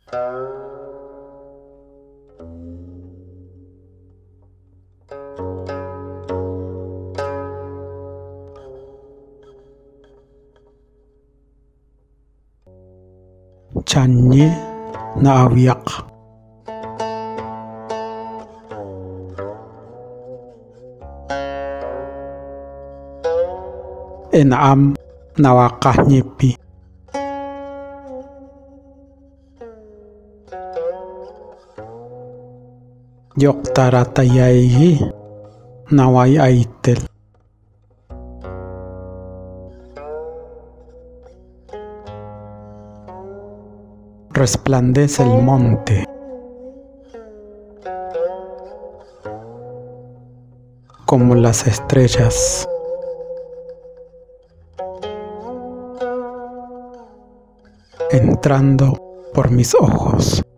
Chanyi na awiyak. Enam na wakah nyipi. Yok taratayaihi nawai aitel. Resplandece el monte como las estrellas. Entrando por mis ojos.